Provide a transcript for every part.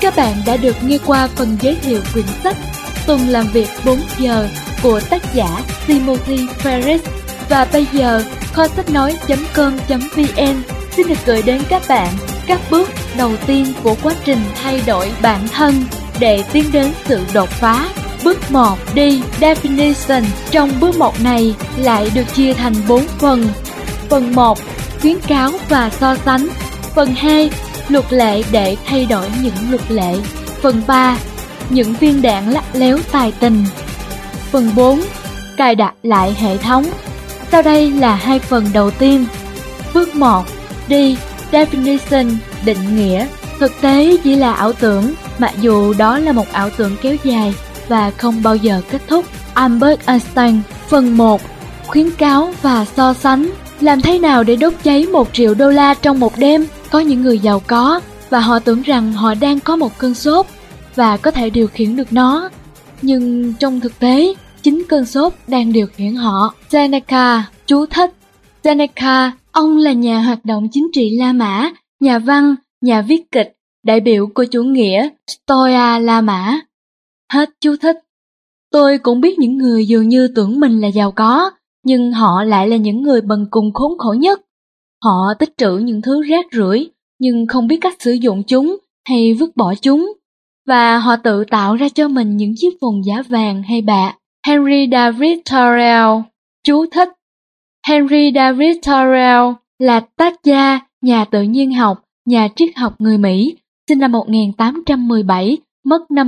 các bạn đã được nghe qua phần giới thiệu quyển sách Tuần làm việc 4 giờ của tác giả Timothy Ferris. Và bây giờ, kho sách nói.com.vn xin được gửi đến các bạn các bước đầu tiên của quá trình thay đổi bản thân để tiến đến sự đột phá. Bước 1. Đi Definition. Trong bước 1 này lại được chia thành 4 phần. Phần 1. Khuyến cáo và so sánh. Phần 2. Luật lệ để thay đổi những luật lệ. Phần 3. Những viên đạn lắt léo tài tình. Phần 4. Cài đặt lại hệ thống. Sau đây là hai phần đầu tiên. Bước 1. Đi Definition. Định nghĩa. Thực tế chỉ là ảo tưởng, mặc dù đó là một ảo tưởng kéo dài và không bao giờ kết thúc. Albert Einstein. Phần 1. Khuyến cáo và so sánh. Làm thế nào để đốt cháy $1 triệu trong một đêm? Có những người giàu có và họ tưởng rằng họ đang có một cơn sốt và có thể điều khiển được nó. Nhưng trong thực tế, chính cơn sốt đang điều khiển họ. Seneca. Chú thích: Seneca, ông là nhà hoạt động chính trị La Mã, nhà văn, nhà viết kịch, đại biểu của chủ nghĩa Stoa La Mã. Hết chú thích. Tôi cũng biết những người dường như tưởng mình là giàu có, nhưng họ lại là những người bần cùng khốn khổ nhất. Họ tích trữ những thứ rác rưởi, nhưng không biết cách sử dụng chúng hay vứt bỏ chúng. Và họ tự tạo ra cho mình những chiếc vòng giá vàng hay bạc. Henry David Thoreau. Chú thích: Henry David Thoreau là tác gia, nhà tự nhiên học, nhà triết học người Mỹ, sinh năm 1817, mất năm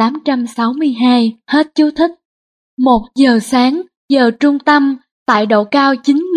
1862. Hết chú thích. 1 giờ sáng, giờ trung tâm, tại độ cao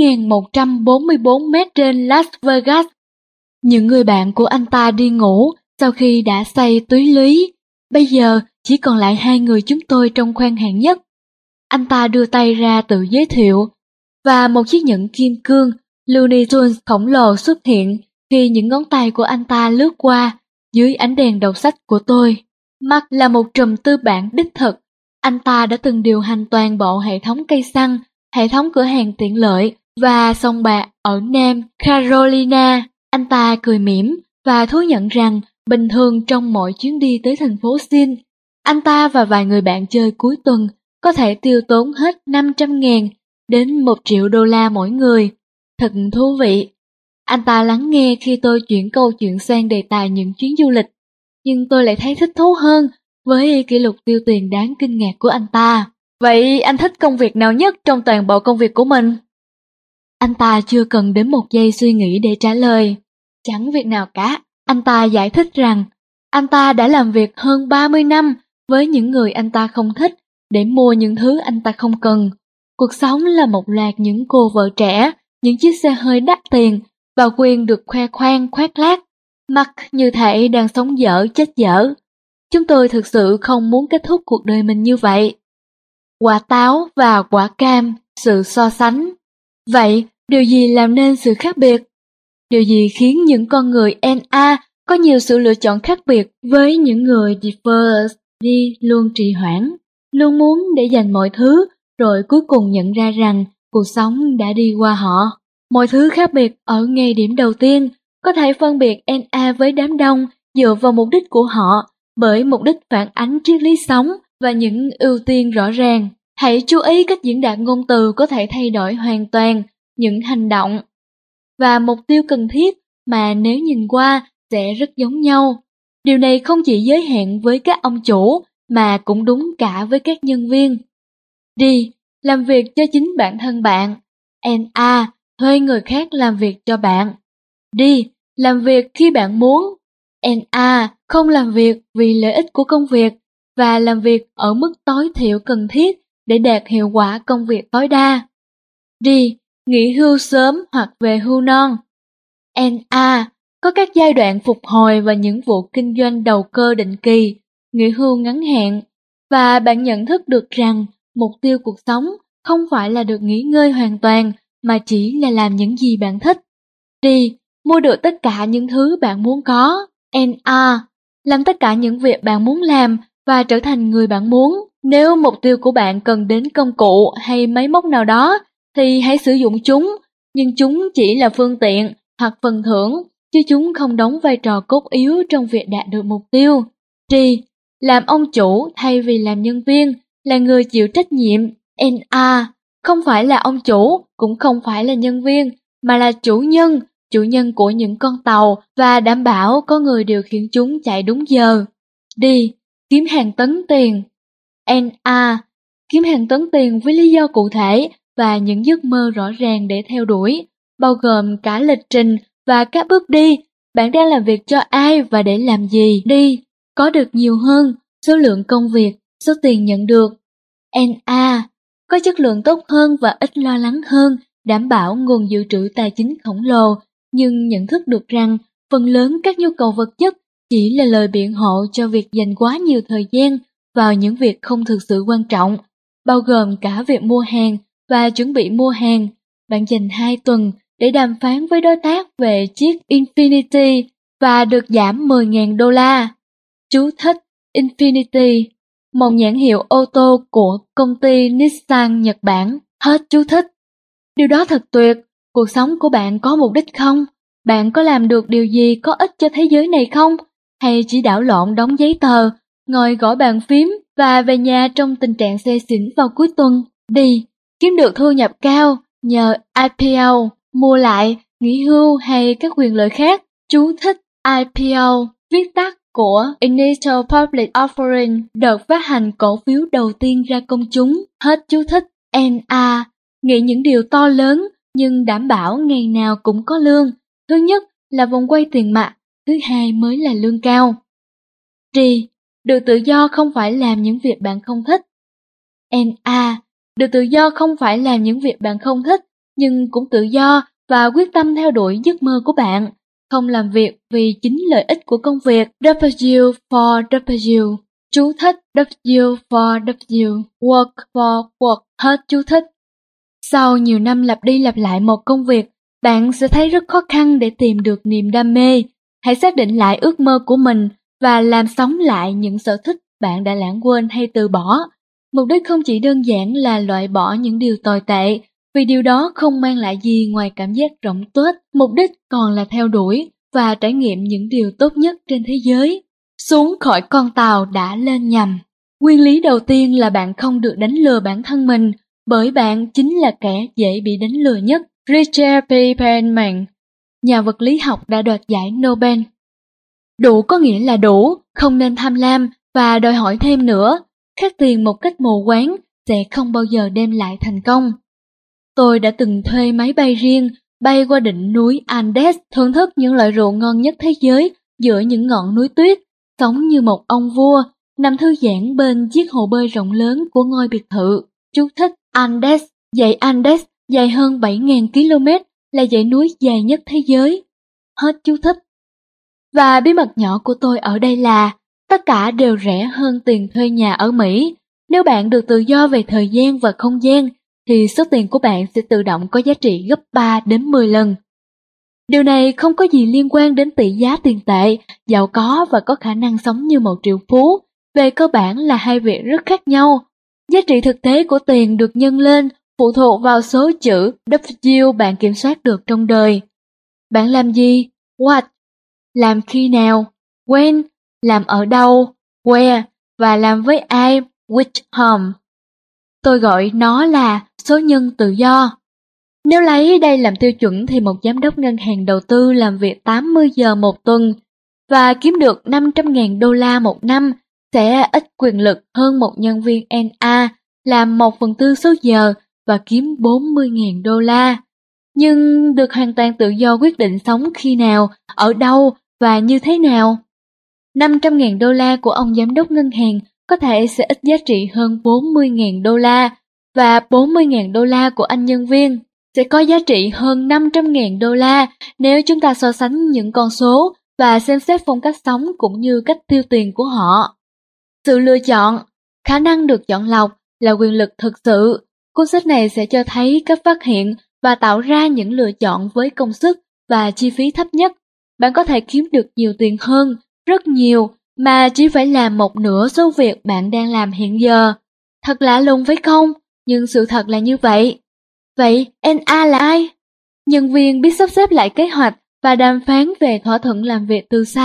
9.144 mét trên Las Vegas. Những người bạn của anh ta đi ngủ sau khi đã say túy lý. Bây giờ chỉ còn lại hai người chúng tôi trong khoang hạng nhất. Anh ta đưa tay ra tự giới thiệu, và một chiếc nhẫn kim cương Looney Tunes khổng lồ xuất hiện khi những ngón tay của anh ta lướt qua dưới ánh đèn đầu sách của tôi. Mark là một trùm tư bản đích thực. Anh ta đã từng điều hành toàn bộ hệ thống cây xăng, hệ thống cửa hàng tiện lợi và sòng bạc ở Nam Carolina. Anh ta cười mỉm và thú nhận rằng bình thường trong mỗi chuyến đi tới thành phố Sin, anh ta và vài người bạn chơi cuối tuần có thể tiêu tốn hết 500.000 đến $1 triệu mỗi người. Thật thú vị. Anh ta lắng nghe khi tôi chuyển câu chuyện sang đề tài những chuyến du lịch, nhưng tôi lại thấy thích thú hơn với kỷ lục tiêu tiền đáng kinh ngạc của anh ta. Vậy anh thích công việc nào nhất trong toàn bộ công việc của mình? Anh ta chưa cần đến một giây suy nghĩ để trả lời. Chẳng việc nào cả. Anh ta giải thích rằng anh ta đã làm việc hơn 30 năm với những người anh ta không thích để mua những thứ anh ta không cần. Cuộc sống là một loạt những cô vợ trẻ, những chiếc xe hơi đắt tiền và quyền được khoe khoang khoác lác. Mark như thể đang sống dở chết dở. Chúng tôi thực sự không muốn kết thúc cuộc đời mình như vậy. Quả táo và quả cam, sự so sánh. Vậy, điều gì làm nên sự khác biệt? Điều gì khiến những con người NA có nhiều sự lựa chọn khác biệt với những người Differs đi luôn trì hoãn, luôn muốn để dành mọi thứ, rồi cuối cùng nhận ra rằng cuộc sống đã đi qua họ. Mọi thứ khác biệt ở ngay điểm đầu tiên, có thể phân biệt NA với đám đông dựa vào mục đích của họ, bởi mục đích phản ánh triết lý sống và những ưu tiên rõ ràng. Hãy chú ý cách diễn đạt ngôn từ có thể thay đổi hoàn toàn những hành động và mục tiêu cần thiết mà nếu nhìn qua sẽ rất giống nhau. Điều này không chỉ giới hạn với các ông chủ mà cũng đúng cả với các nhân viên. Đi, làm việc cho chính bản thân bạn. NA, thuê người khác làm việc cho bạn. Đi, làm việc khi bạn muốn. NA, không làm việc vì lợi ích của công việc và làm việc ở mức tối thiểu cần thiết để đạt hiệu quả công việc tối đa. Đi, nghỉ hưu sớm hoặc về hưu non. NA, có các giai đoạn phục hồi và những vụ kinh doanh đầu cơ định kỳ, nghỉ hưu ngắn hạn, và bạn nhận thức được rằng mục tiêu cuộc sống không phải là được nghỉ ngơi hoàn toàn mà chỉ là làm những gì bạn thích. Đi, mua được tất cả những thứ bạn muốn có. NA, làm tất cả những việc bạn muốn làm và trở thành người bạn muốn. Nếu mục tiêu của bạn cần đến công cụ hay máy móc nào đó, thì hãy sử dụng chúng, nhưng chúng chỉ là phương tiện hoặc phần thưởng, chứ chúng không đóng vai trò cốt yếu trong việc đạt được mục tiêu. Tri, làm ông chủ thay vì làm nhân viên, là người chịu trách nhiệm. NA, không phải là ông chủ, cũng không phải là nhân viên, mà là chủ nhân của những con tàu và đảm bảo có người điều khiển chúng chạy đúng giờ. D, kiếm hàng tấn tiền. NA, kiếm hàng tấn tiền với lý do cụ thể và những giấc mơ rõ ràng để theo đuổi, bao gồm cả lịch trình và các bước đi. Bạn đang làm việc cho ai và để làm gì? Đi, có được nhiều hơn, số lượng công việc, số tiền nhận được. NA, có chất lượng tốt hơn và ít lo lắng hơn, đảm bảo nguồn dự trữ tài chính khổng lồ, nhưng nhận thức được rằng phần lớn các nhu cầu vật chất chỉ là lời biện hộ cho việc dành quá nhiều thời gian vào những việc không thực sự quan trọng, bao gồm cả việc mua hàng và chuẩn bị mua hàng. Bạn dành 2 tuần để đàm phán với đối tác về chiếc Infiniti và được giảm 10.000 đô la. Chú thích: Infiniti, một nhãn hiệu ô tô của công ty Nissan Nhật Bản. Hết chú thích. Điều đó thật tuyệt. Cuộc sống của bạn có mục đích không? Bạn có làm được điều gì có ích cho thế giới này không? Hay chỉ đảo lộn đóng giấy tờ, ngồi gõ bàn phím và về nhà trong tình trạng say xỉn vào cuối tuần? Đi, kiếm được thu nhập cao nhờ IPO, mua lại, nghỉ hưu hay các quyền lợi khác. Chú thích: IPO, viết tắt của Initial Public Offering, đợt phát hành cổ phiếu đầu tiên ra công chúng. Hết chú thích. NA, nghĩ những điều to lớn nhưng đảm bảo ngày nào cũng có lương. Thứ nhất là vòng quay tiền mặt, thứ hai mới là lương cao. D, được tự do không phải làm những việc bạn không thích. NA, được tự do không phải làm những việc bạn không thích, nhưng cũng tự do và quyết tâm theo đuổi giấc mơ của bạn. Không làm việc vì chính lợi ích của công việc. W for W. Chú thích: W for W. Work for work. Hết chú thích. Sau nhiều năm lặp đi lặp lại một công việc, bạn sẽ thấy rất khó khăn để tìm được niềm đam mê. Hãy xác định lại ước mơ của mình và làm sống lại những sở thích bạn đã lãng quên hay từ bỏ. Mục đích không chỉ đơn giản là loại bỏ những điều tồi tệ, vì điều đó không mang lại gì ngoài cảm giác rỗng tuếch. Mục đích còn là theo đuổi và trải nghiệm những điều tốt nhất trên thế giới. Xuống khỏi con tàu đã lên nhầm. Nguyên lý đầu tiên là bạn không được đánh lừa bản thân mình, bởi bạn chính là kẻ dễ bị đánh lừa nhất. Richard P. Feynman, nhà vật lý học đã đoạt giải Nobel. Đủ có nghĩa là đủ, không nên tham lam và đòi hỏi thêm nữa. Khát tiền một cách mù quáng sẽ không bao giờ đem lại thành công. Tôi đã từng thuê máy bay riêng, bay qua đỉnh núi Andes, thưởng thức những loại rượu ngon nhất thế giới giữa những ngọn núi tuyết, sống như một ông vua, nằm thư giãn bên chiếc hồ bơi rộng lớn của ngôi biệt thự. Chú thích: Andes, dãy Andes dài hơn 7.000 km, là dãy núi dài nhất thế giới. Hết chú thích. Và bí mật nhỏ của tôi ở đây là tất cả đều rẻ hơn tiền thuê nhà ở Mỹ. Nếu bạn được tự do về thời gian và không gian, thì số tiền của bạn sẽ tự động có giá trị gấp 3 đến 10 lần. Điều này không có gì liên quan đến tỷ giá tiền tệ, giàu có và có khả năng sống như một triệu phú. Về cơ bản là hai việc rất khác nhau. Giá trị thực tế của tiền được nhân lên phụ thuộc vào số chữ W bạn kiểm soát được trong đời. Bạn làm gì? What? Làm khi nào? When? Làm ở đâu? Where? Và làm với ai? Which whom? Tôi gọi nó là số nhân tự do. Nếu lấy đây làm tiêu chuẩn thì một giám đốc ngân hàng đầu tư làm việc 80 giờ một tuần và kiếm được 500.000 đô la một năm sẽ ít quyền lực hơn một nhân viên NA làm 1/4 số giờ và kiếm 40.000 đô la. Nhưng được hoàn toàn tự do quyết định sống khi nào, ở đâu và như thế nào. 500.000 đô la của ông giám đốc ngân hàng có thể sẽ ít giá trị hơn 40.000 đô la và 40.000 đô la của anh nhân viên sẽ có giá trị hơn 500.000 đô la nếu chúng ta so sánh những con số và xem xét phong cách sống cũng như cách tiêu tiền của họ. Sự lựa chọn, khả năng được chọn lọc là quyền lực thực sự. Cuốn sách này sẽ cho thấy cách phát hiện và tạo ra những lựa chọn với công sức và chi phí thấp nhất. Bạn có thể kiếm được nhiều tiền hơn, rất nhiều, mà chỉ phải làm một nửa số việc bạn đang làm hiện giờ. Thật lạ lùng phải không? Nhưng sự thật là như vậy. Vậy NA là ai? Nhân viên biết sắp xếp lại kế hoạch và đàm phán về thỏa thuận làm việc từ xa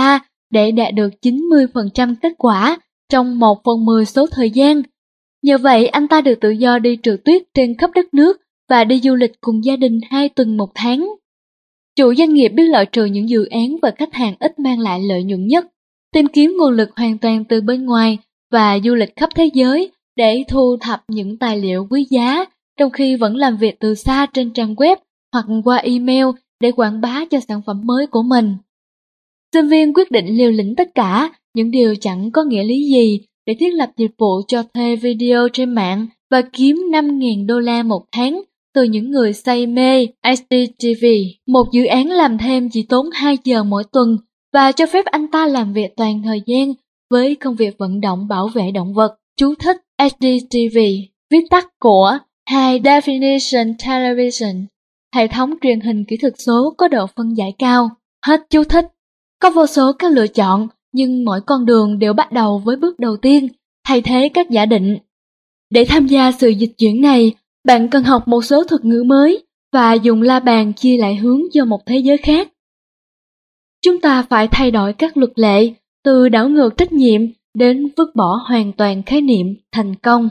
để đạt được 90% kết quả trong 1/10 số thời gian. Nhờ vậy, anh ta được tự do đi trượt tuyết trên khắp đất nước và đi du lịch cùng gia đình 2 tuần một tháng. Chủ doanh nghiệp biết loại trừ những dự án và khách hàng ít mang lại lợi nhuận nhất, tìm kiếm nguồn lực hoàn toàn từ bên ngoài và du lịch khắp thế giới để thu thập những tài liệu quý giá, trong khi vẫn làm việc từ xa trên trang web hoặc qua email để quảng bá cho sản phẩm mới của mình. Sinh viên quyết định liều lĩnh tất cả những điều chẳng có nghĩa lý gì để thiết lập dịch vụ cho thuê video trên mạng và kiếm $5.000 một tháng từ những người say mê HDTV. Một dự án làm thêm chỉ tốn 2 giờ mỗi tuần và cho phép anh ta làm việc toàn thời gian với công việc vận động bảo vệ động vật. Chú thích: HDTV, viết tắt của High Definition Television, hệ thống truyền hình kỹ thuật số có độ phân giải cao. Hết chú thích. Có vô số các lựa chọn, nhưng mỗi con đường đều bắt đầu với bước đầu tiên, thay thế các giả định. Để tham gia sự dịch chuyển này, bạn cần học một số thuật ngữ mới và dùng la bàn chia lại hướng cho một thế giới khác. Chúng ta phải thay đổi các luật lệ, từ đảo ngược trách nhiệm đến vứt bỏ hoàn toàn khái niệm thành công.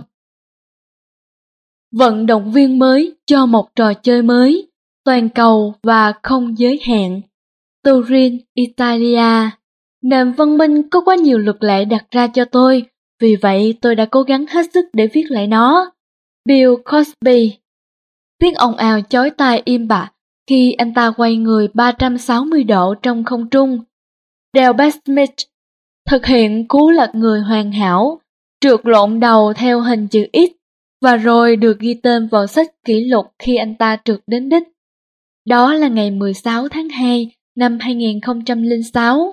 Vận động viên mới cho một trò chơi mới, toàn cầu và không giới hạn. Turin, Italia. Nền văn minh có quá nhiều luật lệ đặt ra cho tôi, vì vậy tôi đã cố gắng hết sức để viết lại nó. Bill Cosby. Tiếng ồn ào chói tai im bặt khi anh ta quay người 360 độ trong không trung. Dale Smith. Thực hiện cú lật người hoàn hảo, trượt lộn đầu theo hình chữ X, và rồi được ghi tên vào sách kỷ lục khi anh ta trượt đến đích. Đó là ngày 16 tháng 2 năm 2006.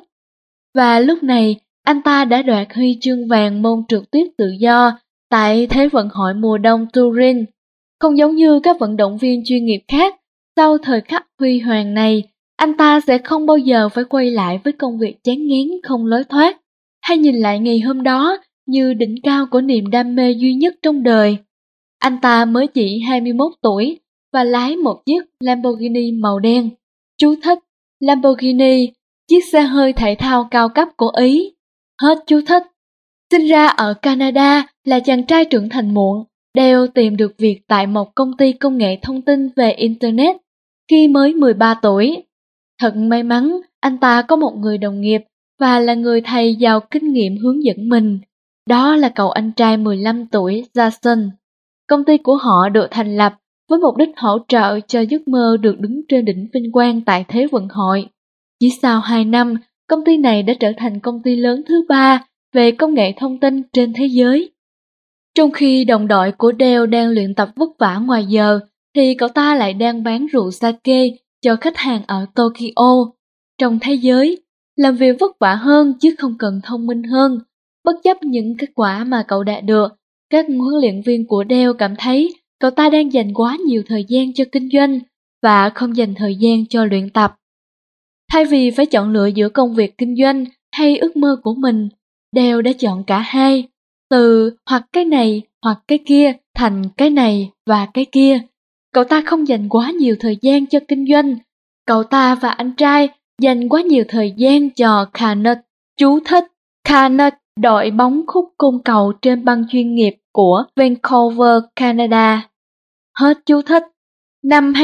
Và lúc này, anh ta đã đoạt huy chương vàng môn trượt tuyết tự do tại Thế vận hội mùa đông Turin. Không giống như các vận động viên chuyên nghiệp khác, sau thời khắc huy hoàng này, anh ta sẽ không bao giờ phải quay lại với công việc chán ngán không lối thoát, hay nhìn lại ngày hôm đó như đỉnh cao của niềm đam mê duy nhất trong đời. Anh ta mới chỉ 21 tuổi và lái một chiếc Lamborghini màu đen. Chú thích: Lamborghini, chiếc xe hơi thể thao cao cấp của Ý. Hết chú thích. Sinh ra ở Canada, là chàng trai trưởng thành muộn, Dale tìm được việc tại một công ty công nghệ thông tin về Internet khi mới 13 tuổi. Thật may mắn, anh ta có một người đồng nghiệp và là người thầy giàu kinh nghiệm hướng dẫn mình. Đó là cậu anh trai 15 tuổi Jason. Công ty của họ được thành lập với mục đích hỗ trợ cho giấc mơ được đứng trên đỉnh vinh quang tại Thế vận hội. Chỉ sau 2 năm, công ty này đã trở thành công ty lớn thứ 3 về công nghệ thông tin trên thế giới. Trong khi đồng đội của Dale đang luyện tập vất vả ngoài giờ, thì cậu ta lại đang bán rượu sake cho khách hàng ở Tokyo. Trong thế giới, làm việc vất vả hơn chứ không cần thông minh hơn. Bất chấp những kết quả mà cậu đạt được, các huấn luyện viên của Dale cảm thấy cậu ta đang dành quá nhiều thời gian cho kinh doanh và không dành thời gian cho luyện tập. Thay vì phải chọn lựa giữa công việc kinh doanh hay ước mơ của mình, Dale đã chọn cả hai, từ hoặc cái này hoặc cái kia thành cái này và cái kia. Cậu ta không dành quá nhiều thời gian cho kinh doanh. Cậu ta và anh trai dành quá nhiều thời gian cho Canuck. Chú thích: Canuck, đội bóng khúc côn cầu trên băng chuyên nghiệp của Vancouver, Canada. Hết chú thích. Năm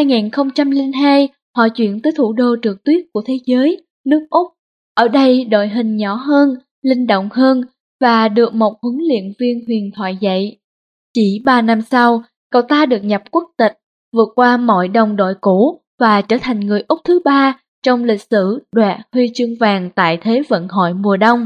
2002, họ chuyển tới thủ đô trượt tuyết của thế giới, nước Úc. Ở đây đội hình nhỏ hơn, linh động hơn và được một huấn luyện viên huyền thoại dạy. Chỉ 3 năm sau, cậu ta được nhập quốc tịch, vượt qua mọi đồng đội cũ và trở thành người Úc thứ 3 trong lịch sử đoạt huy chương vàng tại Thế vận hội mùa đông.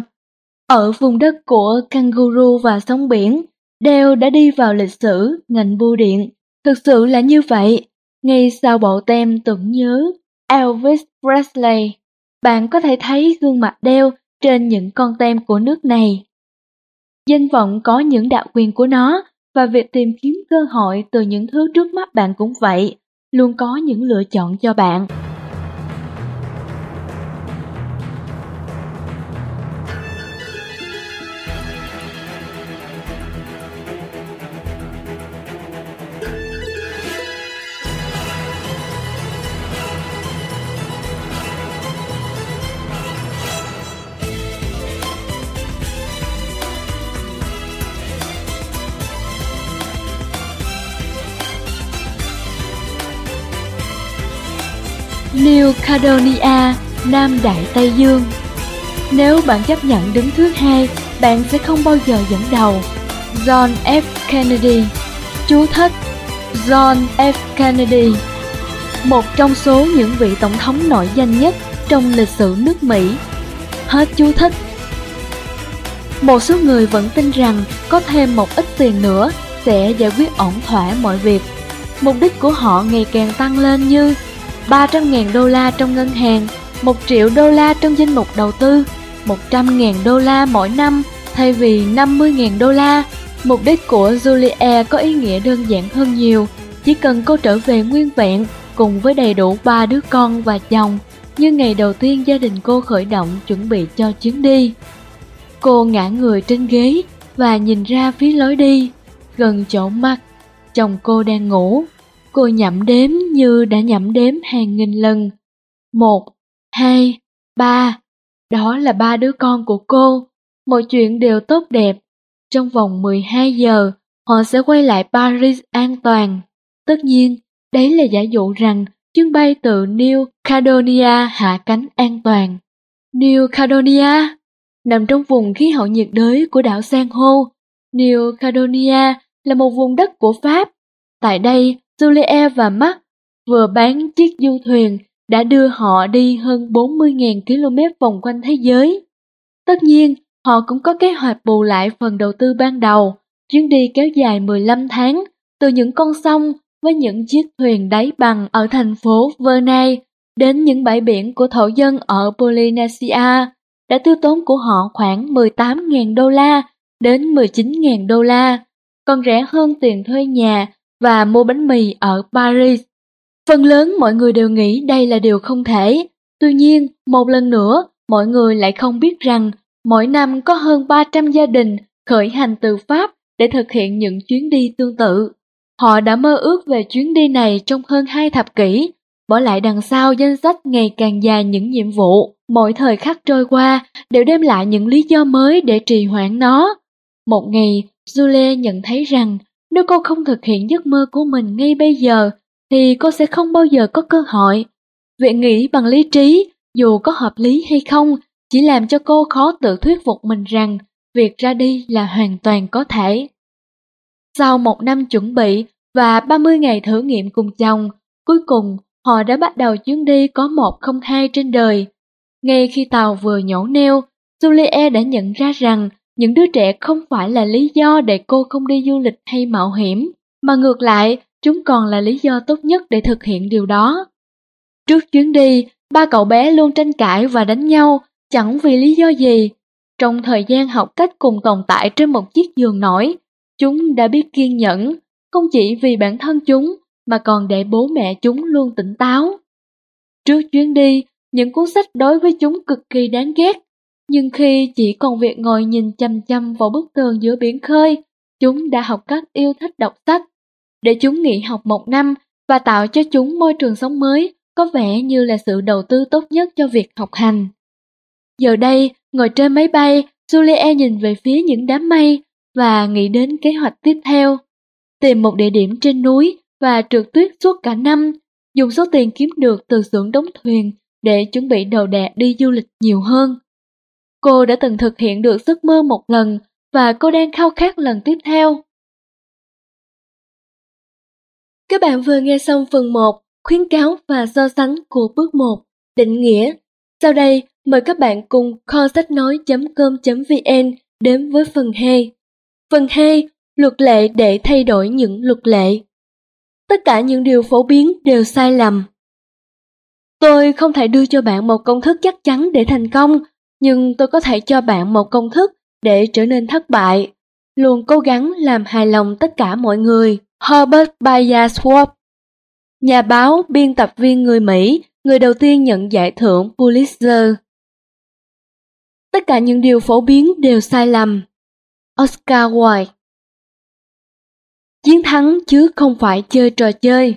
Ở vùng đất của kangaroo và sóng biển, Dale đã đi vào lịch sử ngành bưu điện. Thực sự là như vậy. Ngay sau bộ tem tưởng nhớ Elvis Presley, bạn có thể thấy gương mặt Dale trên những con tem của nước này. Danh vọng có những đặc quyền của nó, và việc tìm kiếm cơ hội từ những thứ trước mắt bạn cũng vậy, luôn có những lựa chọn cho bạn. New Caledonia, Nam Đại Tây Dương. Nếu bạn chấp nhận đứng thứ hai, bạn sẽ không bao giờ dẫn đầu. John F. Kennedy. Chú thích: John F. Kennedy, một trong số những vị tổng thống nổi danh nhất trong lịch sử nước Mỹ. Hết chú thích. Một số người vẫn tin rằng có thêm một ít tiền nữa sẽ giải quyết ổn thỏa mọi việc. Mục đích của họ ngày càng tăng lên, như 300.000 đô la trong ngân hàng, 1 triệu đô la trong danh mục đầu tư, 100.000 đô la mỗi năm thay vì 50.000 đô la. Mục đích của Julie có ý nghĩa đơn giản hơn nhiều. Chỉ cần cô trở về nguyên vẹn cùng với đầy đủ 3 đứa con và chồng như ngày đầu tiên gia đình cô khởi động chuẩn bị cho chuyến đi. Cô ngã người trên ghế và nhìn ra phía lối đi. Gần chỗ Mark, chồng cô đang ngủ. Cô nhẩm đếm như đã nhẩm đếm hàng nghìn lần. 1, 2, 3. Đó là 3 đứa con của cô. Mọi chuyện đều tốt đẹp. Trong vòng 12 giờ, họ sẽ quay lại Paris an toàn. Tất nhiên, đấy là giả dụ rằng chuyến bay từ New Caledonia hạ cánh an toàn. New Caledonia nằm trong vùng khí hậu nhiệt đới của đảo San hô. New Caledonia là một vùng đất của Pháp. Tại đây, Julie và Mark vừa bán chiếc du thuyền đã đưa họ đi hơn 40.000 km vòng quanh thế giới. Tất nhiên, họ cũng có kế hoạch bù lại phần đầu tư ban đầu. Chuyến đi kéo dài 15 tháng, từ những con sông với những chiếc thuyền đáy bằng ở thành phố Vernay đến những bãi biển của thổ dân ở Polynesia, đã tiêu tốn của họ khoảng 18.000 đô la đến 19.000 đô la, còn rẻ hơn tiền thuê nhà và mua bánh mì ở Paris. Phần lớn mọi người đều nghĩ đây là điều không thể. Tuy nhiên, một lần nữa, mọi người lại không biết rằng mỗi năm có hơn 300 gia đình khởi hành từ Pháp để thực hiện những chuyến đi tương tự. Họ đã mơ ước về chuyến đi này trong hơn 2 thập kỷ, bỏ lại đằng sau danh sách ngày càng dài những nhiệm vụ. Mỗi thời khắc trôi qua đều đem lại những lý do mới để trì hoãn nó. Một ngày, Julie nhận thấy rằng nếu cô không thực hiện giấc mơ của mình ngay bây giờ, thì cô sẽ không bao giờ có cơ hội. Việc nghĩ bằng lý trí, dù có hợp lý hay không, chỉ làm cho cô khó tự thuyết phục mình rằng việc ra đi là hoàn toàn có thể. Sau 1 năm chuẩn bị và 30 ngày thử nghiệm cùng chồng, cuối cùng họ đã bắt đầu chuyến đi có 102 trên đời. Ngay khi tàu vừa nhổ neo, Julie đã nhận ra rằng những đứa trẻ không phải là lý do để cô không đi du lịch hay mạo hiểm, mà ngược lại, chúng còn là lý do tốt nhất để thực hiện điều đó. Trước chuyến đi, 3 cậu bé luôn tranh cãi và đánh nhau, chẳng vì lý do gì. Trong thời gian học cách cùng tồn tại trên một chiếc giường nổi, chúng đã biết kiên nhẫn, không chỉ vì bản thân chúng, mà còn để bố mẹ chúng luôn tỉnh táo. Trước chuyến đi, những cuốn sách đối với chúng cực kỳ đáng ghét, nhưng khi chỉ còn việc ngồi nhìn chằm chằm vào bức tường giữa biển khơi, chúng đã học cách yêu thích đọc sách. Để chúng nghỉ học 1 năm và tạo cho chúng môi trường sống mới có vẻ như là sự đầu tư tốt nhất cho việc học hành. Giờ đây, ngồi trên máy bay, Julie nhìn về phía những đám mây và nghĩ đến kế hoạch tiếp theo. Tìm một địa điểm trên núi và trượt tuyết suốt cả năm, dùng số tiền kiếm được từ xưởng đóng thuyền để chuẩn bị đồ đạc đi du lịch nhiều hơn. Cô đã từng thực hiện được giấc mơ một lần và cô đang khao khát lần tiếp theo. Các bạn vừa nghe xong phần 1, khuyến cáo và so sánh của bước 1, định nghĩa. Sau đây, mời các bạn cùng kho sách nói.com.vn đến với phần 2. Phần 2, luật lệ để thay đổi những luật lệ. Tất cả những điều phổ biến đều sai lầm. Tôi không thể đưa cho bạn một công thức chắc chắn để thành công, nhưng tôi có thể cho bạn một công thức để trở nên thất bại. Luôn cố gắng làm hài lòng tất cả mọi người. Herbert Bayers-Wolf, nhà báo, biên tập viên người Mỹ, người đầu tiên nhận giải thưởng Pulitzer. Tất cả những điều phổ biến đều sai lầm. Oscar Wilde. Chiến thắng chứ không phải chơi trò chơi.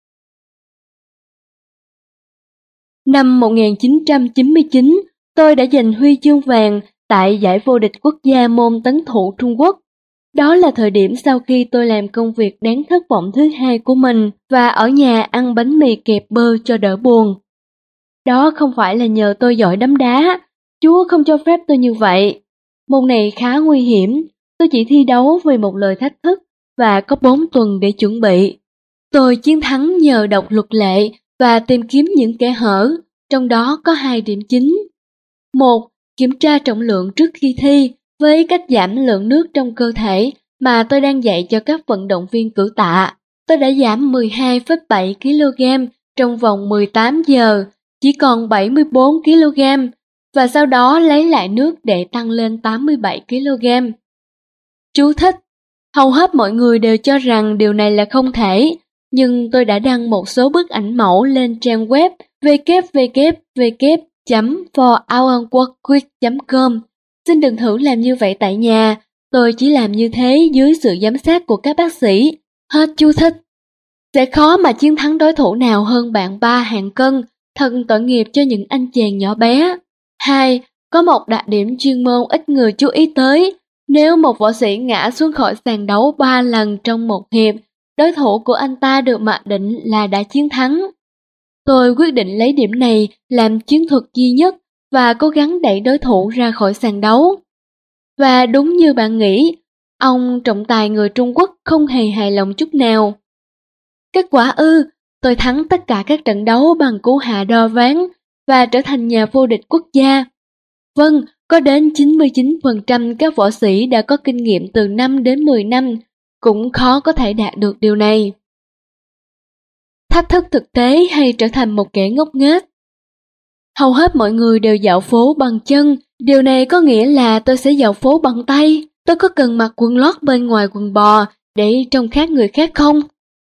Năm 1999, tôi đã giành huy chương vàng tại giải vô địch quốc gia môn tấn thủ Trung Quốc. Đó là thời điểm sau khi tôi làm công việc đáng thất vọng thứ hai của mình và ở nhà ăn bánh mì kẹp bơ cho đỡ buồn. Đó không phải là nhờ tôi giỏi đấm đá, Chúa không cho phép tôi như vậy. Môn này khá nguy hiểm, tôi chỉ thi đấu vì một lời thách thức và có 4 tuần để chuẩn bị. Tôi chiến thắng nhờ đọc luật lệ và tìm kiếm những kẽ hở, trong đó có 2 điểm chính. 1. Kiểm tra trọng lượng trước khi thi với cách giảm lượng nước trong cơ thể mà tôi đang dạy cho các vận động viên cử tạ. Tôi đã giảm 12,7 kg trong vòng 18 giờ, chỉ còn 74 kg, và sau đó lấy lại nước để tăng lên 87 kg. Chú thích: hầu hết mọi người đều cho rằng điều này là không thể, nhưng tôi đã đăng một số bức ảnh mẫu lên trang web www.forOurWorkQuick.com. Xin đừng thử làm như vậy tại nhà, tôi chỉ làm như thế dưới sự giám sát của các bác sĩ. Hết chú thích. Sẽ khó mà chiến thắng đối thủ nào hơn bạn 3 hạng cân, thật tội nghiệp cho những anh chàng nhỏ bé. 2. Có một đặc điểm chuyên môn ít người chú ý tới. Nếu một võ sĩ ngã xuống khỏi sàn đấu 3 lần trong một hiệp, đối thủ của anh ta được mặc định là đã chiến thắng. Tôi quyết định lấy điểm này làm chiến thuật duy nhất và cố gắng đẩy đối thủ ra khỏi sàn đấu. Và đúng như bạn nghĩ, ông trọng tài người Trung Quốc không hề hài lòng chút nào. Kết quả tôi thắng tất cả các trận đấu bằng cú hạ đo ván và trở thành nhà vô địch quốc gia. Vâng, có đến 99% các võ sĩ đã có kinh nghiệm từ 5 đến 10 năm, cũng khó có thể đạt được điều này. Thách thức thực tế hay trở thành một kẻ ngốc nghếch? Hầu hết mọi người đều dạo phố bằng chân, điều này có nghĩa là tôi sẽ dạo phố bằng tay. Tôi có cần mặc quần lót bên ngoài quần bò để trông khác người khác không?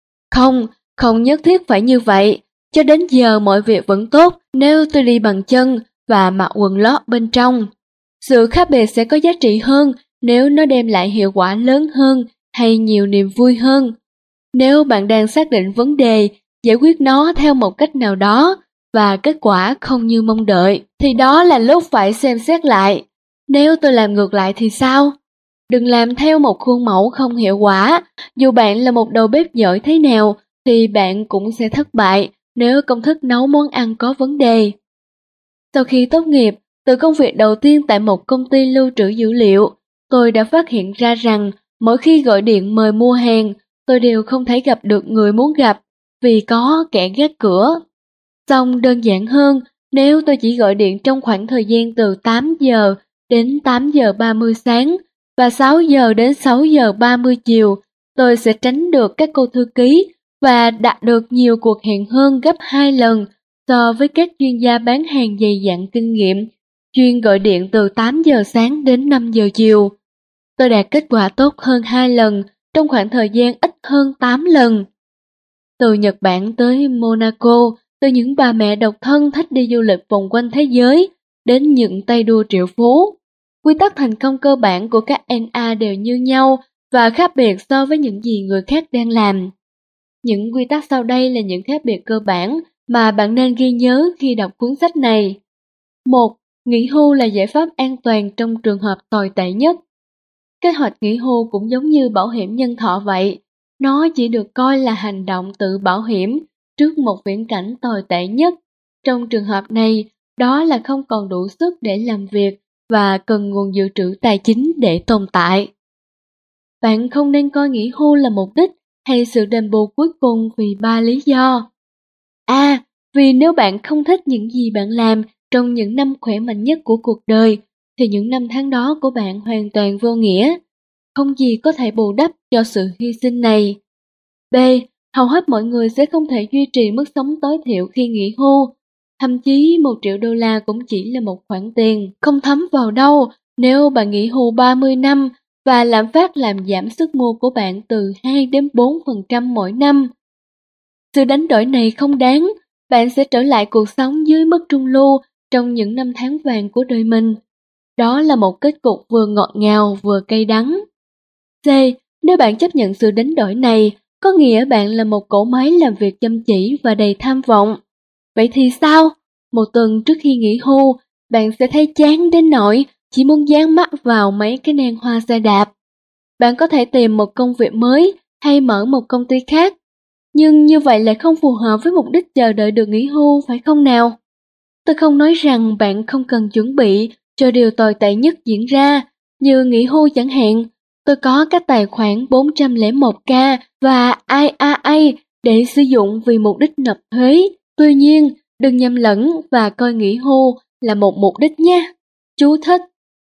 Không nhất thiết phải như vậy. Cho đến giờ mọi việc vẫn tốt nếu tôi đi bằng chân và mặc quần lót bên trong. Sự khác biệt sẽ có giá trị hơn nếu nó đem lại hiệu quả lớn hơn hay nhiều niềm vui hơn. Nếu bạn đang xác định vấn đề, giải quyết nó theo một cách nào đó và kết quả không như mong đợi, thì đó là lúc phải xem xét lại. Nếu tôi làm ngược lại thì sao? Đừng làm theo một khuôn mẫu không hiệu quả. Dù bạn là một đầu bếp giỏi thế nào, thì bạn cũng sẽ thất bại nếu công thức nấu món ăn có vấn đề. Sau khi tốt nghiệp, từ công việc đầu tiên tại một công ty lưu trữ dữ liệu, tôi đã phát hiện ra rằng mỗi khi gọi điện mời mua hàng, tôi đều không thể gặp được người muốn gặp vì có kẻ gác cửa. Song đơn giản hơn, nếu tôi chỉ gọi điện trong khoảng thời gian từ 8 giờ đến 8 giờ 30 sáng và 6 giờ đến 6 giờ 30 chiều, tôi sẽ tránh được các cô thư ký và đạt được nhiều cuộc hẹn hơn gấp 2 lần so với các chuyên gia bán hàng dày dặn kinh nghiệm, chuyên gọi điện từ 8 giờ sáng đến 5 giờ chiều. Tôi đạt kết quả tốt hơn 2 lần trong khoảng thời gian ít hơn 8 lần. Từ Nhật Bản tới Monaco, từ những bà mẹ độc thân thích đi du lịch vòng quanh thế giới, đến những tay đua triệu phú. Quy tắc thành công cơ bản của các NA đều như nhau và khác biệt so với những gì người khác đang làm. Những quy tắc sau đây là những khác biệt cơ bản mà bạn nên ghi nhớ khi đọc cuốn sách này. 1. Nghỉ hưu là giải pháp an toàn trong trường hợp tồi tệ nhất. Kế hoạch nghỉ hưu cũng giống như bảo hiểm nhân thọ vậy. Nó chỉ được coi là hành động tự bảo hiểm trước một viễn cảnh tồi tệ nhất. Trong trường hợp này, đó là không còn đủ sức để làm việc và cần nguồn dự trữ tài chính để tồn tại. Bạn không nên coi nghỉ hưu là mục đích hay sự đền bù cuối cùng vì 3 lý do. A. Vì nếu bạn không thích những gì bạn làm trong những năm khỏe mạnh nhất của cuộc đời, thì những năm tháng đó của bạn hoàn toàn vô nghĩa. Không gì có thể bù đắp cho sự hy sinh này. B. Hầu hết mọi người sẽ không thể duy trì mức sống tối thiểu khi nghỉ hưu. Thậm chí 1 triệu đô la cũng chỉ là một khoản tiền không thấm vào đâu nếu bạn nghỉ hưu 30 năm và lạm phát làm giảm sức mua của bạn từ 2 đến 4% mỗi năm. Sự đánh đổi này không đáng, bạn sẽ trở lại cuộc sống dưới mức trung lưu trong những năm tháng vàng của đời mình. Đó là một kết cục vừa ngọt ngào vừa cay đắng. C. Nếu bạn chấp nhận sự đánh đổi này, có nghĩa bạn là một cỗ máy làm việc chăm chỉ và đầy tham vọng. Vậy thì sao? Một tuần trước khi nghỉ hưu, bạn sẽ thấy chán đến nỗi chỉ muốn dán mắt vào mấy cái nang hoa xe đạp. Bạn có thể tìm một công việc mới hay mở một công ty khác, nhưng như vậy lại không phù hợp với mục đích chờ đợi được nghỉ hưu, phải không nào? Tôi không nói rằng bạn không cần chuẩn bị cho điều tồi tệ nhất diễn ra, như nghỉ hưu chẳng hạn. Tôi có các tài khoản 401k và IRA để sử dụng vì mục đích nộp thuế. Tuy nhiên, đừng nhầm lẫn và coi nghỉ hưu là một mục đích nhé. Chú thích: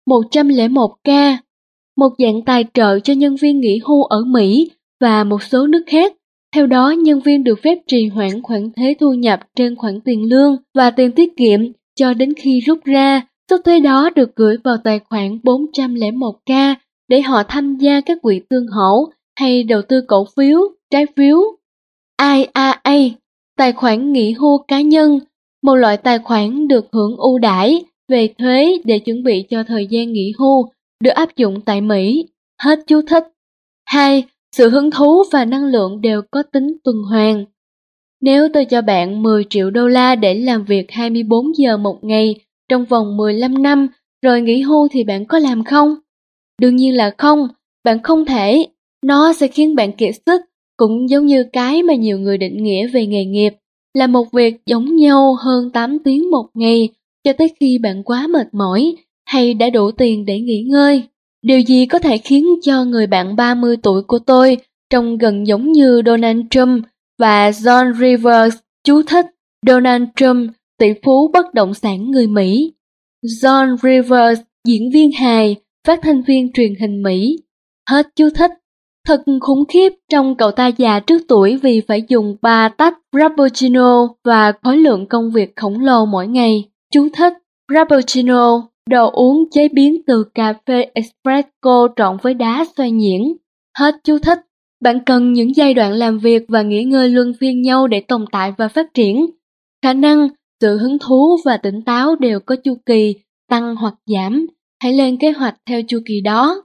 101k, một dạng tài trợ cho nhân viên nghỉ hưu ở Mỹ và một số nước khác. Theo đó, nhân viên được phép trì hoãn khoản thuế thu nhập trên khoản tiền lương và tiền tiết kiệm cho đến khi rút ra. Số thuế đó được gửi vào tài khoản 401k để họ tham gia các quỹ tương hỗ hay đầu tư cổ phiếu, trái phiếu. IRA, tài khoản nghỉ hưu cá nhân, một loại tài khoản được hưởng ưu đãi về thuế để chuẩn bị cho thời gian nghỉ hưu, được áp dụng tại Mỹ. Hết chú thích. 2. Sự hứng thú và năng lượng đều có tính tuần hoàn. Nếu tôi cho bạn 10 triệu đô la để làm việc 24 giờ một ngày trong vòng 15 năm rồi nghỉ hưu thì bạn có làm không? Đương nhiên là không, bạn không thể. Nó sẽ khiến bạn kiệt sức, cũng giống như cái mà nhiều người định nghĩa về nghề nghiệp, là một việc giống nhau hơn 8 tiếng một ngày cho tới khi bạn quá mệt mỏi hay đã đủ tiền để nghỉ ngơi. Điều gì có thể khiến cho người bạn 30 tuổi của tôi trông gần giống như Donald Trump và John Rivers? Chú thích: Donald Trump, tỷ phú bất động sản người Mỹ. John Rivers, diễn viên hài, phát thanh viên truyền hình Mỹ. Hết chú thích. Thật khủng khiếp trông cậu ta già trước tuổi vì phải dùng 3 tách Frappuccino và khối lượng công việc khổng lồ mỗi ngày. Chú thích: Frappuccino, đồ uống chế biến từ cà phê espresso trộn với đá xoay nhuyễn. Hết chú thích. Bạn cần những giai đoạn làm việc và nghỉ ngơi luân phiên nhau để tồn tại và phát triển. Khả năng, sự hứng thú và tỉnh táo đều có chu kỳ tăng hoặc giảm. Hãy lên kế hoạch theo chu kỳ đó.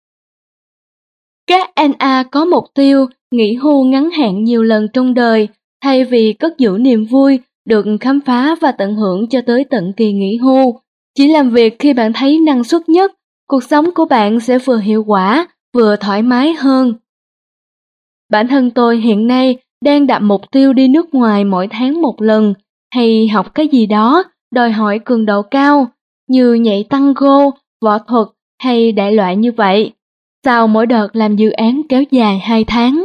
Các NA có mục tiêu nghỉ hưu ngắn hạn nhiều lần trong đời, thay vì cất giữ niềm vui được khám phá và tận hưởng cho tới tận kỳ nghỉ hưu. Chỉ làm việc khi bạn thấy năng suất nhất, cuộc sống của bạn sẽ vừa hiệu quả, vừa thoải mái hơn. Bản thân tôi hiện nay đang đặt mục tiêu đi nước ngoài mỗi tháng một lần, hay học cái gì đó đòi hỏi cường độ cao, như nhảy tango, võ thuật hay đại loại như vậy, sau mỗi đợt làm dự án kéo dài 2 tháng.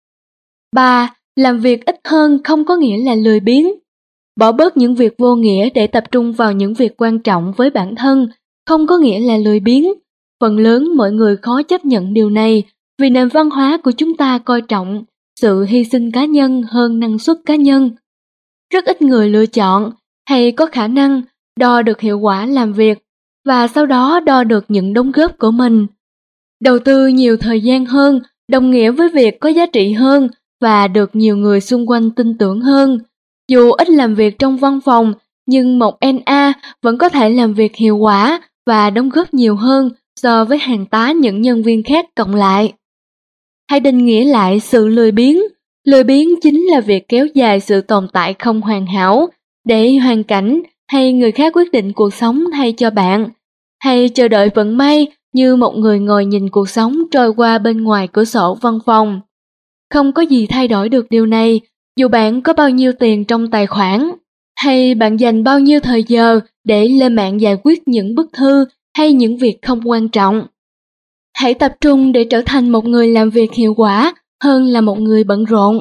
3. Làm việc ít hơn không có nghĩa là lười biếng. Bỏ bớt những việc vô nghĩa để tập trung vào những việc quan trọng với bản thân, không có nghĩa là lười biếng. Phần lớn mọi người khó chấp nhận điều này vì nền văn hóa của chúng ta coi trọng sự hy sinh cá nhân hơn năng suất cá nhân. Rất ít người lựa chọn hay có khả năng đo được hiệu quả làm việc và sau đó đo được những đóng góp của mình. Đầu tư nhiều thời gian hơn đồng nghĩa với việc có giá trị hơn và được nhiều người xung quanh tin tưởng hơn. Dù ít làm việc trong văn phòng, nhưng một NA vẫn có thể làm việc hiệu quả và đóng góp nhiều hơn so với hàng tá những nhân viên khác cộng lại. Hãy định nghĩa lại sự lười biếng. Lười biếng chính là việc kéo dài sự tồn tại không hoàn hảo để hoàn cảnh hay người khác quyết định cuộc sống thay cho bạn, hay chờ đợi vận may như một người ngồi nhìn cuộc sống trôi qua bên ngoài cửa sổ văn phòng. Không có gì thay đổi được điều này, dù bạn có bao nhiêu tiền trong tài khoản, hay bạn dành bao nhiêu thời giờ để lên mạng giải quyết những bức thư hay những việc không quan trọng. Hãy tập trung để trở thành một người làm việc hiệu quả hơn là một người bận rộn.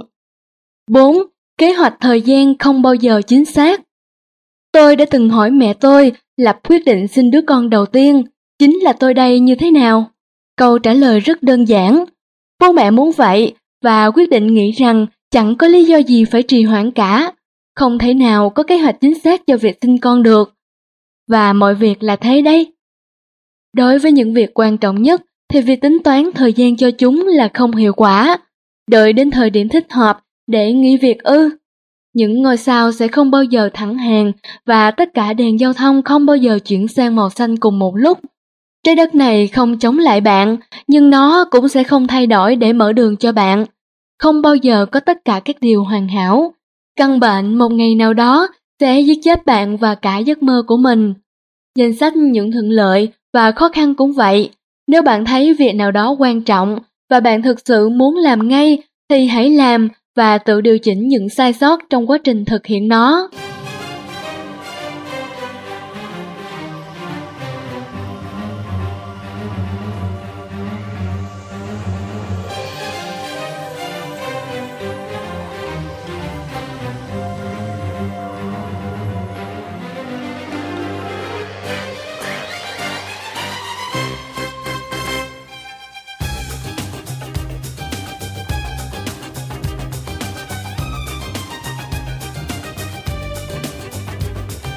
4. Kế hoạch thời gian không bao giờ chính xác. Tôi đã từng hỏi mẹ tôi lập quyết định sinh đứa con đầu tiên, chính là tôi đây như thế nào? Câu trả lời rất đơn giản. Bố mẹ muốn vậy và quyết định nghĩ rằng chẳng có lý do gì phải trì hoãn cả. Không thể nào có kế hoạch chính xác cho việc sinh con được. Và mọi việc là thế đấy. Đối với những việc quan trọng nhất thì việc tính toán thời gian cho chúng là không hiệu quả. Đợi đến thời điểm thích hợp để nghỉ việc ư? Những ngôi sao sẽ không bao giờ thẳng hàng và tất cả đèn giao thông không bao giờ chuyển sang màu xanh cùng một lúc. Trái đất này không chống lại bạn, nhưng nó cũng sẽ không thay đổi để mở đường cho bạn. Không bao giờ có tất cả các điều hoàn hảo. Căn bệnh một ngày nào đó sẽ giết chết bạn và cả giấc mơ của mình. Danh sách những thuận lợi và khó khăn cũng vậy. Nếu bạn thấy việc nào đó quan trọng và bạn thực sự muốn làm ngay thì hãy làm và tự điều chỉnh những sai sót trong quá trình thực hiện nó.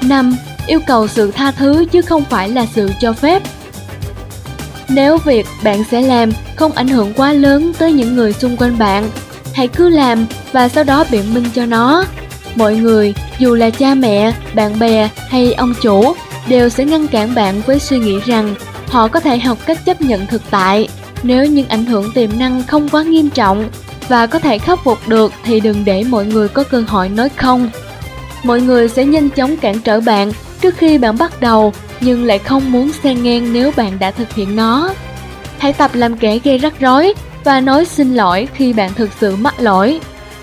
5. Yêu cầu sự tha thứ chứ không phải là sự cho phép. Nếu việc bạn sẽ làm không ảnh hưởng quá lớn tới những người xung quanh bạn, hãy cứ làm và sau đó biện minh cho nó. Mọi người, dù là cha mẹ, bạn bè hay ông chủ, đều sẽ ngăn cản bạn với suy nghĩ rằng họ có thể học cách chấp nhận thực tại. Nếu những ảnh hưởng tiềm năng không quá nghiêm trọng và có thể khắc phục được thì đừng để mọi người có cơ hội nói không. Mọi người sẽ nhanh chóng cản trở bạn trước khi bạn bắt đầu, nhưng lại không muốn xen ngang nếu bạn đã thực hiện nó. Hãy tập làm kẻ gây rắc rối và nói xin lỗi khi bạn thực sự mắc lỗi.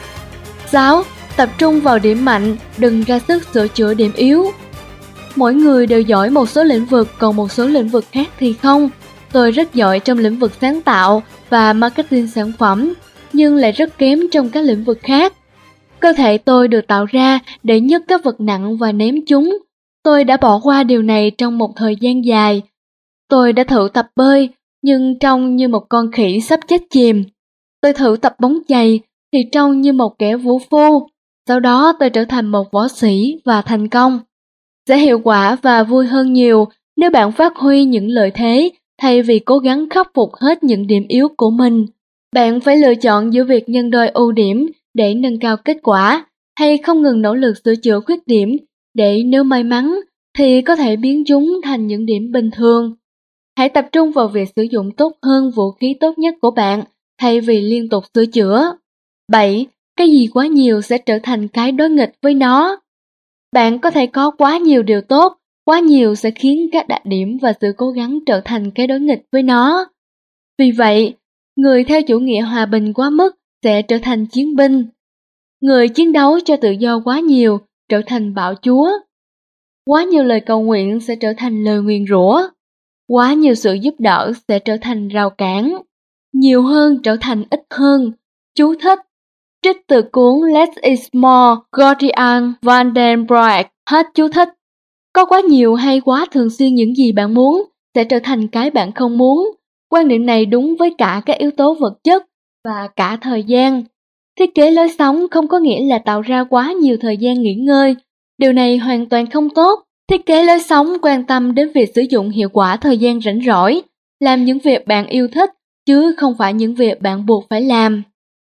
6. Tập trung vào điểm mạnh, đừng ra sức sửa chữa điểm yếu. Mỗi người đều giỏi một số lĩnh vực, còn một số lĩnh vực khác thì không. Tôi rất giỏi trong lĩnh vực sáng tạo và marketing sản phẩm, nhưng lại rất kém trong các lĩnh vực khác. Cơ thể tôi được tạo ra để nhấc các vật nặng và ném chúng. Tôi đã bỏ qua điều này trong một thời gian dài. Tôi đã thử tập bơi, nhưng trông như một con khỉ sắp chết chìm. Tôi thử tập bóng chày thì trông như một kẻ vũ phu. Sau đó tôi trở thành một võ sĩ và thành công. Sẽ hiệu quả và vui hơn nhiều nếu bạn phát huy những lợi thế thay vì cố gắng khắc phục hết những điểm yếu của mình. Bạn phải lựa chọn giữa việc nhân đôi ưu điểm để nâng cao kết quả, hay không ngừng nỗ lực sửa chữa khuyết điểm để nếu may mắn thì có thể biến chúng thành những điểm bình thường. Hãy tập trung vào việc sử dụng tốt hơn vũ khí tốt nhất của bạn thay vì liên tục sửa chữa. 7. Cái gì quá nhiều sẽ trở thành cái đối nghịch với nó. Bạn có thể có quá nhiều điều tốt, quá nhiều sẽ khiến các đặc điểm và sự cố gắng trở thành cái đối nghịch với nó. Vì vậy, người theo chủ nghĩa hòa bình quá mức sẽ trở thành chiến binh. Người chiến đấu cho tự do quá nhiều trở thành bạo chúa. Quá nhiều lời cầu nguyện sẽ trở thành lời nguyền rủa. Quá nhiều sự giúp đỡ sẽ trở thành rào cản. Nhiều hơn trở thành ít hơn. Chú thích: trích từ cuốn Less is More, Gordian van den Broek. Hết chú thích. Có quá nhiều hay quá thường xuyên những gì bạn muốn sẽ trở thành cái bạn không muốn. Quan niệm này đúng với cả các yếu tố vật chất và cả thời gian. Thiết kế lối sống không có nghĩa là tạo ra quá nhiều thời gian nghỉ ngơi. Điều này hoàn toàn không tốt. Thiết kế lối sống quan tâm đến việc sử dụng hiệu quả thời gian rảnh rỗi, làm những việc bạn yêu thích, chứ không phải những việc bạn buộc phải làm.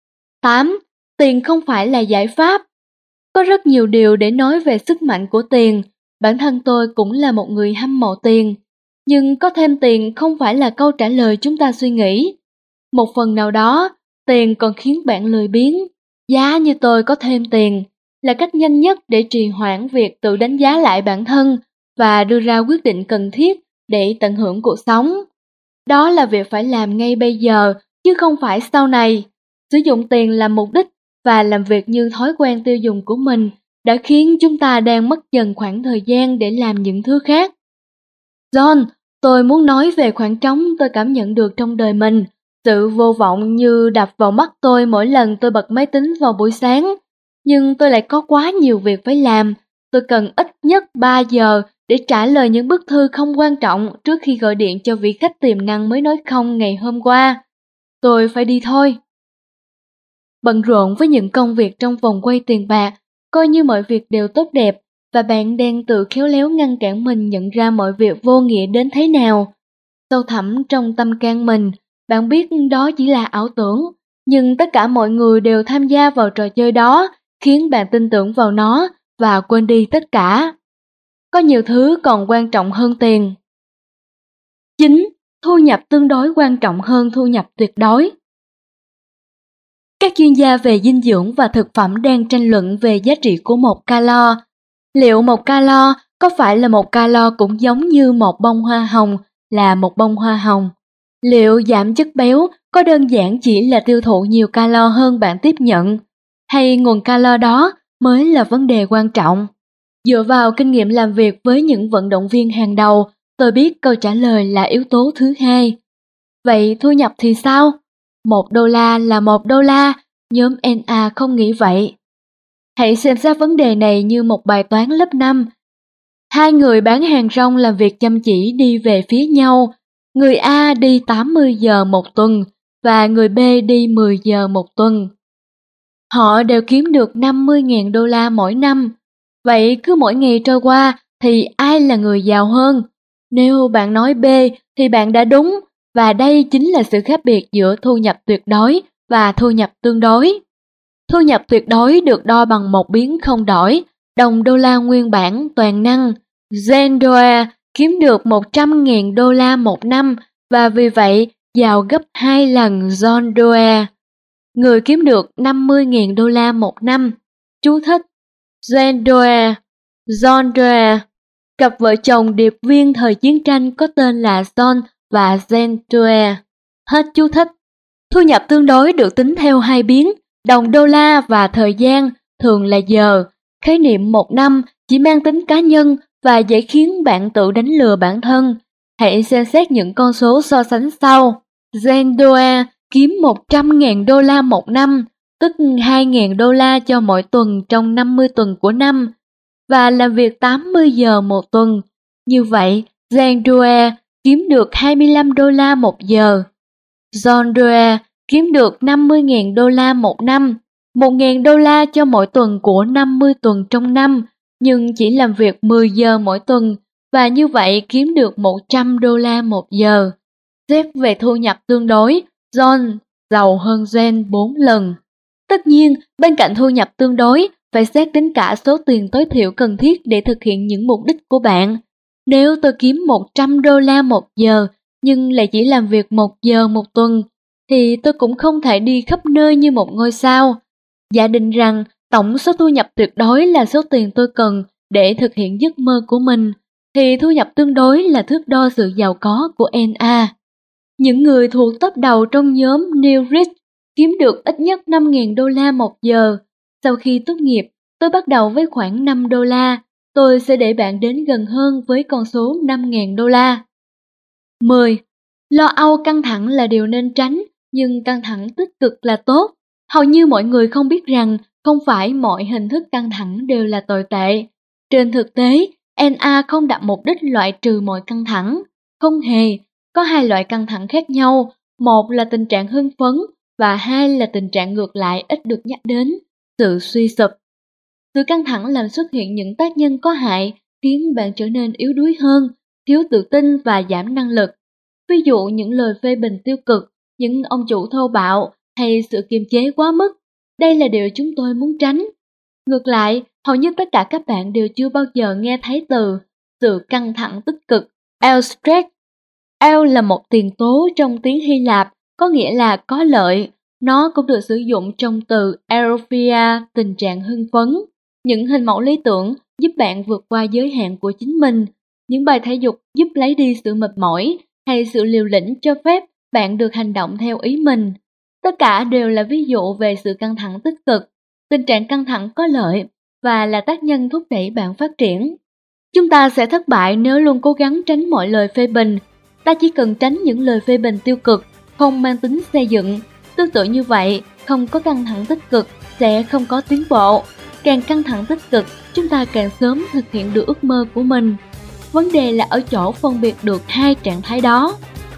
8. Tiền không phải là giải pháp. Có rất nhiều điều để nói về sức mạnh của tiền. Bản thân tôi cũng là một người hâm mộ tiền. Nhưng có thêm tiền không phải là câu trả lời chúng ta suy nghĩ. Một phần nào đó, tiền còn khiến bạn lười biếng. Giá như tôi có thêm tiền là cách nhanh nhất để trì hoãn việc tự đánh giá lại bản thân và đưa ra quyết định cần thiết để tận hưởng cuộc sống. Đó là việc phải làm ngay bây giờ, chứ không phải sau này. Sử dụng tiền làm mục đích và làm việc như thói quen tiêu dùng của mình đã khiến chúng ta đang mất dần khoảng thời gian để làm những thứ khác. John, tôi muốn nói về khoảng trống tôi cảm nhận được trong đời mình. Sự vô vọng như đập vào mắt tôi mỗi lần tôi bật máy tính vào buổi sáng. Nhưng tôi lại có quá nhiều việc phải làm. Tôi cần ít nhất 3 giờ để trả lời những bức thư không quan trọng trước khi gọi điện cho vị khách tiềm năng mới nói không ngày hôm qua. Tôi phải đi thôi. Bận rộn với những công việc trong vòng quay tiền bạc, coi như mọi việc đều tốt đẹp, và bạn đang tự khéo léo ngăn cản mình nhận ra mọi việc vô nghĩa đến thế nào. Sâu thẳm trong tâm can mình, bạn biết đó chỉ là ảo tưởng, nhưng tất cả mọi người đều tham gia vào trò chơi đó, khiến bạn tin tưởng vào nó và quên đi tất cả. Có nhiều thứ còn quan trọng hơn tiền. 9. Thu nhập tương đối quan trọng hơn thu nhập tuyệt đối. Các chuyên gia về dinh dưỡng và thực phẩm đang tranh luận về giá trị của 1 calo. Liệu 1 calo có phải là 1 calo cũng giống như một bông hoa hồng là một bông hoa hồng? Liệu giảm chất béo có đơn giản chỉ là tiêu thụ nhiều calo hơn bạn tiếp nhận? Hay nguồn calo đó mới là vấn đề quan trọng? Dựa vào kinh nghiệm làm việc với những vận động viên hàng đầu, tôi biết câu trả lời là yếu tố thứ hai. Vậy thu nhập thì sao? $1 là $1, nhóm NA không nghĩ vậy. Hãy xem xét vấn đề này như một bài toán lớp 5. Hai người bán hàng rong làm việc chăm chỉ đi về phía nhau. Người A đi 80 giờ một tuần và người B đi 10 giờ một tuần. Họ đều kiếm được $50.000 mỗi năm. Vậy cứ mỗi ngày trôi qua thì ai là người giàu hơn? Nếu bạn nói B thì bạn đã đúng, và đây chính là sự khác biệt giữa thu nhập tuyệt đối và thu nhập tương đối. Thu nhập tuyệt đối được đo bằng một biến không đổi, đồng đô la nguyên bản toàn năng. Zendoa kiếm được 100.000 đô la một năm, và vì vậy giàu gấp 2 lần John Doe, người kiếm được 50.000 đô la một năm. Chú thích: Zendoa, John Doe, cặp vợ chồng điệp viên thời chiến tranh có tên là John và Jane Doe. Hết chú thích. Thu nhập tương đối được tính theo hai biến, đồng đô la và thời gian, thường là giờ. Khái niệm một năm chỉ mang tính cá nhân và dễ khiến bạn tự đánh lừa bản thân. Hãy xem xét những con số so sánh sau. Jane Doe kiếm 100.000 đô la một năm, tức 2.000 đô la cho mỗi tuần trong 50 tuần của năm, và làm việc 80 giờ một tuần. Như vậy, Jane Doe kiếm được 25 đô la một giờ. John Doe kiếm được 50.000 đô la một năm, 1.000 đô la cho mỗi tuần của 50 tuần trong năm, nhưng chỉ làm việc 10 giờ mỗi tuần, và như vậy kiếm được 100 đô la một giờ. Xét về thu nhập tương đối, John giàu hơn Jane 4 lần. Tất nhiên, bên cạnh thu nhập tương đối, phải xét đến cả số tiền tối thiểu cần thiết để thực hiện những mục đích của bạn. Nếu tôi kiếm 100 đô la một giờ, nhưng lại chỉ làm việc 1 giờ một tuần, thì tôi cũng không thể đi khắp nơi như một ngôi sao. Giả định rằng tổng số thu nhập tuyệt đối là số tiền tôi cần để thực hiện giấc mơ của mình, thì thu nhập tương đối là thước đo sự giàu có của NA. Những người thuộc top đầu trong nhóm New Rich kiếm được ít nhất 5.000 đô la một giờ. Sau khi tốt nghiệp, tôi bắt đầu với khoảng 5 đô la. Tôi sẽ để bạn đến gần hơn với con số 5.000 đô la. 10. Lo âu căng thẳng là điều nên tránh, nhưng căng thẳng tích cực là tốt. Hầu như mọi người không biết rằng không phải mọi hình thức căng thẳng đều là tồi tệ. Trên thực tế, NA không đặt mục đích loại trừ mọi căng thẳng. Không hề, có hai loại căng thẳng khác nhau. Một là tình trạng hưng phấn, và hai là tình trạng ngược lại ít được nhắc đến, sự suy sụp. Sự căng thẳng làm xuất hiện những tác nhân có hại, khiến bạn trở nên yếu đuối hơn, thiếu tự tin và giảm năng lực. Ví dụ những lời phê bình tiêu cực, những ông chủ thô bạo hay sự kiềm chế quá mức. Đây là điều chúng tôi muốn tránh. Ngược lại, hầu như tất cả các bạn đều chưa bao giờ nghe thấy từ sự căng thẳng tích cực, eustress. Eu là một tiền tố trong tiếng Hy Lạp, có nghĩa là có lợi. Nó cũng được sử dụng trong từ euphoria, tình trạng hưng phấn. Những hình mẫu lý tưởng giúp bạn vượt qua giới hạn của chính mình. Những bài thể dục giúp lấy đi sự mệt mỏi, hay sự liều lĩnh cho phép bạn được hành động theo ý mình. Tất cả đều là ví dụ về sự căng thẳng tích cực. Tình trạng căng thẳng có lợi và là tác nhân thúc đẩy bạn phát triển. Chúng ta sẽ thất bại nếu luôn cố gắng tránh mọi lời phê bình. Ta chỉ cần tránh những lời phê bình tiêu cực, không mang tính xây dựng. Tương tự như vậy, không có căng thẳng tích cực sẽ không có tiến bộ. Càng căng thẳng tích cực, chúng ta càng sớm thực hiện được ước mơ của mình. Vấn đề là ở chỗ phân biệt được hai trạng thái đó.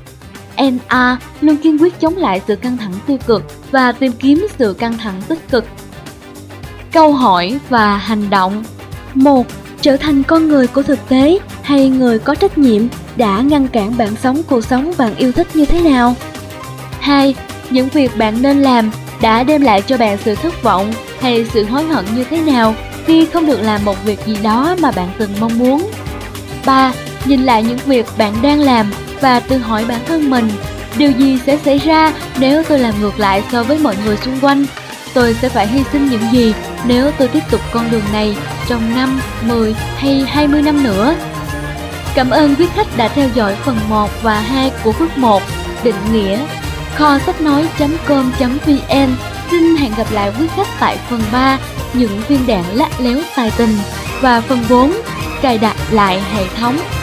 NA luôn kiên quyết chống lại sự căng thẳng tiêu cực và tìm kiếm sự căng thẳng tích cực. Câu hỏi và hành động. 1. Trở thành con người của thực tế hay người có trách nhiệm đã ngăn cản bạn sống cuộc sống bạn yêu thích như thế nào? 2. Những việc bạn nên làm đã đem lại cho bạn sự thất vọng hay sự hối hận như thế nào khi không được làm một việc gì đó mà bạn từng mong muốn? 3. Nhìn lại những việc bạn đang làm và tự hỏi bản thân mình, điều gì sẽ xảy ra nếu tôi làm ngược lại so với mọi người xung quanh? Tôi sẽ phải hy sinh những gì nếu tôi tiếp tục con đường này trong 5, 10 hay 20 năm nữa? Cảm ơn quý khách đã theo dõi phần 1 và 2 của bước 1, định nghĩa. Kho sách nói.com.vn xin hẹn gặp lại quý khách tại phần 3, những viên đạn lắt léo tài tình, và phần 4, cài đặt lại hệ thống.